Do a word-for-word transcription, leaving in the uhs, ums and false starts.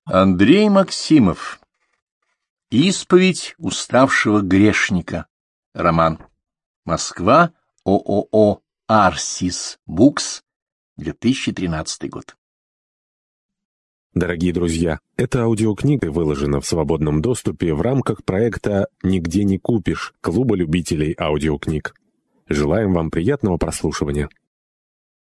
Андрей Максимов. Исповедь уставшего грешника. Роман. Москва. ООО «Арсис Букс», две тысячи тринадцатый год. Дорогие друзья, эта аудиокнига выложена в свободном доступе в рамках проекта «Нигде не купишь» Клуба любителей аудиокниг. Желаем вам приятного прослушивания.